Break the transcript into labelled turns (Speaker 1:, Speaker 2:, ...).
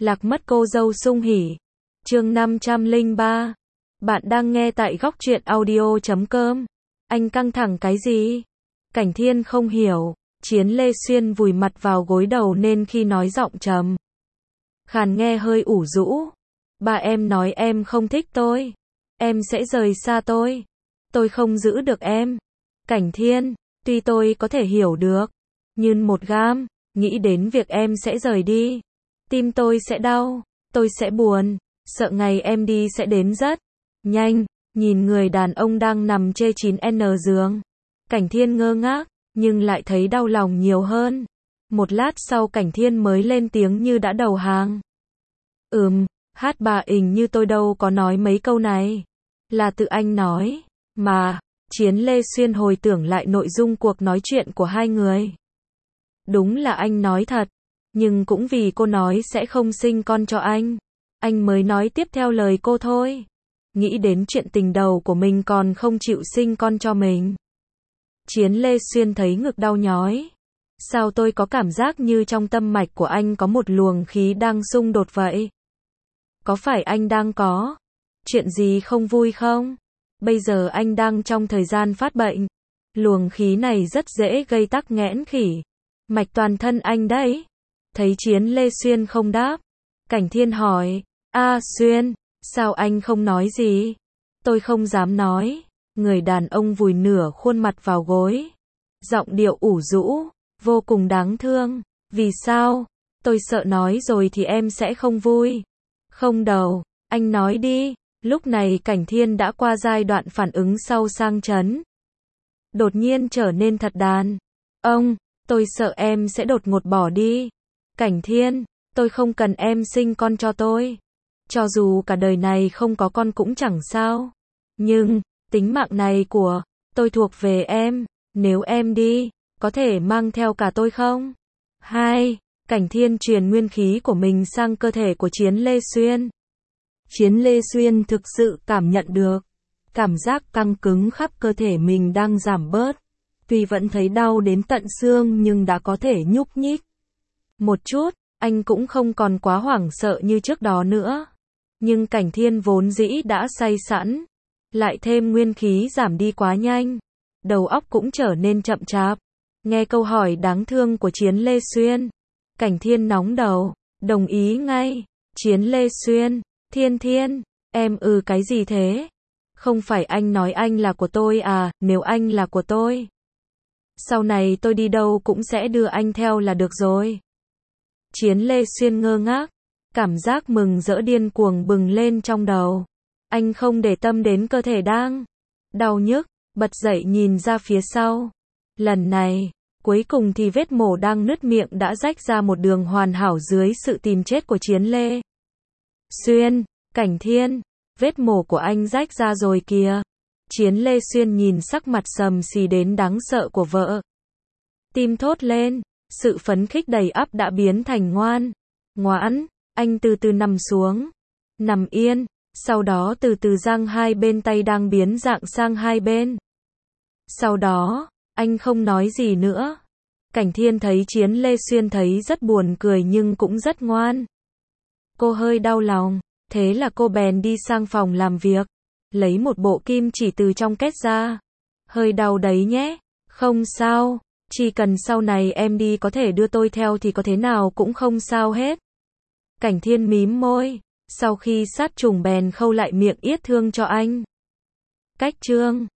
Speaker 1: Lạc mất cô dâu sung hỉ. Chương 503. Bạn đang nghe tại góc truyện audio.com. Anh căng thẳng cái gì? Cảnh Thiên không hiểu. Chiến Lê Xuyên vùi mặt vào gối đầu nên khi nói giọng trầm khàn nghe hơi ủ rũ. Ba em nói em không thích tôi. Em sẽ rời xa tôi. Tôi không giữ được em. Cảnh Thiên, tuy tôi có thể hiểu được. Nhưng một gam, nghĩ đến việc em sẽ rời đi. Tim tôi sẽ đau, tôi sẽ buồn, sợ ngày em đi sẽ đến rất nhanh. Nhìn người đàn ông đang nằm chê 9N giường. Cảnh Thiên ngơ ngác, nhưng lại thấy đau lòng nhiều hơn. Một lát sau Cảnh Thiên mới lên tiếng như đã đầu hàng. Hát bà hình như tôi đâu có nói mấy câu này. Là tự anh nói, mà. Chiến Lê Xuyên hồi tưởng lại nội dung cuộc nói chuyện của hai người. Đúng là anh nói thật, nhưng cũng vì cô nói sẽ không sinh con cho anh mới nói tiếp theo lời cô thôi. Nghĩ đến chuyện tình đầu của mình còn không chịu sinh con cho mình. Chiến Lê Xuyên thấy ngực đau nhói. Sao tôi có cảm giác như trong tâm mạch của anh có một luồng khí đang xung đột vậy? Có phải anh đang có chuyện gì không vui không? Bây giờ anh đang trong thời gian phát bệnh. Luồng khí này rất dễ gây tắc nghẽn khỉ mạch toàn thân anh đấy. Thấy Chiến Lê Xuyên không đáp, Cảnh Thiên hỏi, Xuyên, sao anh không nói gì? Tôi không dám nói. Người đàn ông vùi nửa khuôn mặt vào gối. Giọng điệu ủ rũ, vô cùng đáng thương. Vì sao? Tôi sợ nói rồi thì em sẽ không vui. Không đâu, anh nói đi. Lúc này Cảnh Thiên đã qua giai đoạn phản ứng sau sang chấn. Đột nhiên trở nên thật đàn. Tôi sợ em sẽ đột ngột bỏ đi. Cảnh Thiên, tôi không cần em sinh con cho tôi. Cho dù cả đời này không có con cũng chẳng sao. Nhưng, tính mạng này của tôi thuộc về em. Nếu em đi, có thể mang theo cả tôi không? Cảnh Thiên truyền nguyên khí của mình sang cơ thể của Chiến Lê Xuyên. Chiến Lê Xuyên thực sự cảm nhận được. Cảm giác căng cứng khắp cơ thể mình đang giảm bớt. Tuy vẫn thấy đau đến tận xương nhưng đã có thể nhúc nhích. Một chút, anh cũng không còn quá hoảng sợ như trước đó nữa. Nhưng Cảnh Thiên vốn dĩ đã say sẵn. Lại thêm nguyên khí giảm đi quá nhanh. Đầu óc cũng trở nên chậm chạp. Nghe câu hỏi đáng thương của Chiến Lê Xuyên. Cảnh Thiên nóng đầu, đồng ý ngay. Chiến Lê Xuyên, Thiên, em cái gì thế? Không phải anh nói anh là của tôi à? Nếu anh là của tôi, sau này tôi đi đâu cũng sẽ đưa anh theo là được rồi. Chiến Lê Xuyên ngơ ngác, cảm giác mừng rỡ điên cuồng bừng lên trong đầu. Anh không để tâm đến cơ thể đang đau nhức, bật dậy nhìn ra phía sau. Lần này, cuối cùng thì vết mổ đang nứt miệng đã rách ra một đường hoàn hảo dưới sự tìm chết của Chiến Lê Xuyên. Cảnh Thiên, vết mổ của anh rách ra rồi kìa. Chiến Lê Xuyên nhìn sắc mặt sầm xì đến đáng sợ của vợ. Tim thốt lên, sự phấn khích đầy ắp đã biến thành ngoãn. Anh từ từ nằm xuống, nằm yên, sau đó từ từ giang hai bên tay đang biến dạng sang hai bên. Sau đó, anh không nói gì nữa. Cảnh Thiên thấy Chiến Lê Xuyên thấy rất buồn cười nhưng cũng rất ngoan. Cô hơi đau lòng, thế là cô bèn đi sang phòng làm việc, lấy một bộ kim chỉ từ trong két ra. Hơi đau đấy nhé. Không sao, chỉ cần sau này em đi có thể đưa tôi theo thì có thế nào cũng không sao hết. Cảnh Thiên mím môi, sau khi sát trùng bèn khâu lại miệng yết thương cho anh. Cách chương